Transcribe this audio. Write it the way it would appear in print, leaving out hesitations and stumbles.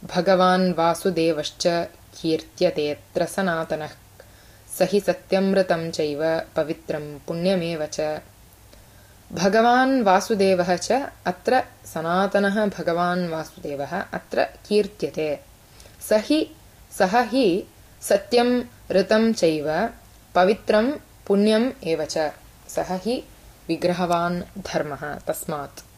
भगवान् वासुदेवश्च कीर्त्यतेऽत्र सनातनः स हि सत्यमृतं चैव पवित्रं पुण्यमेव च। भगवान् वासुदेवः च अत्र सनातनः भगवान् वासुदेवः अत्र कीर्त्यते। सः हि सत्यं ऋतं चैव पवित्रं पुण्यम् एव च। सः हि विग्रहवान् धर्मः तस्मात्।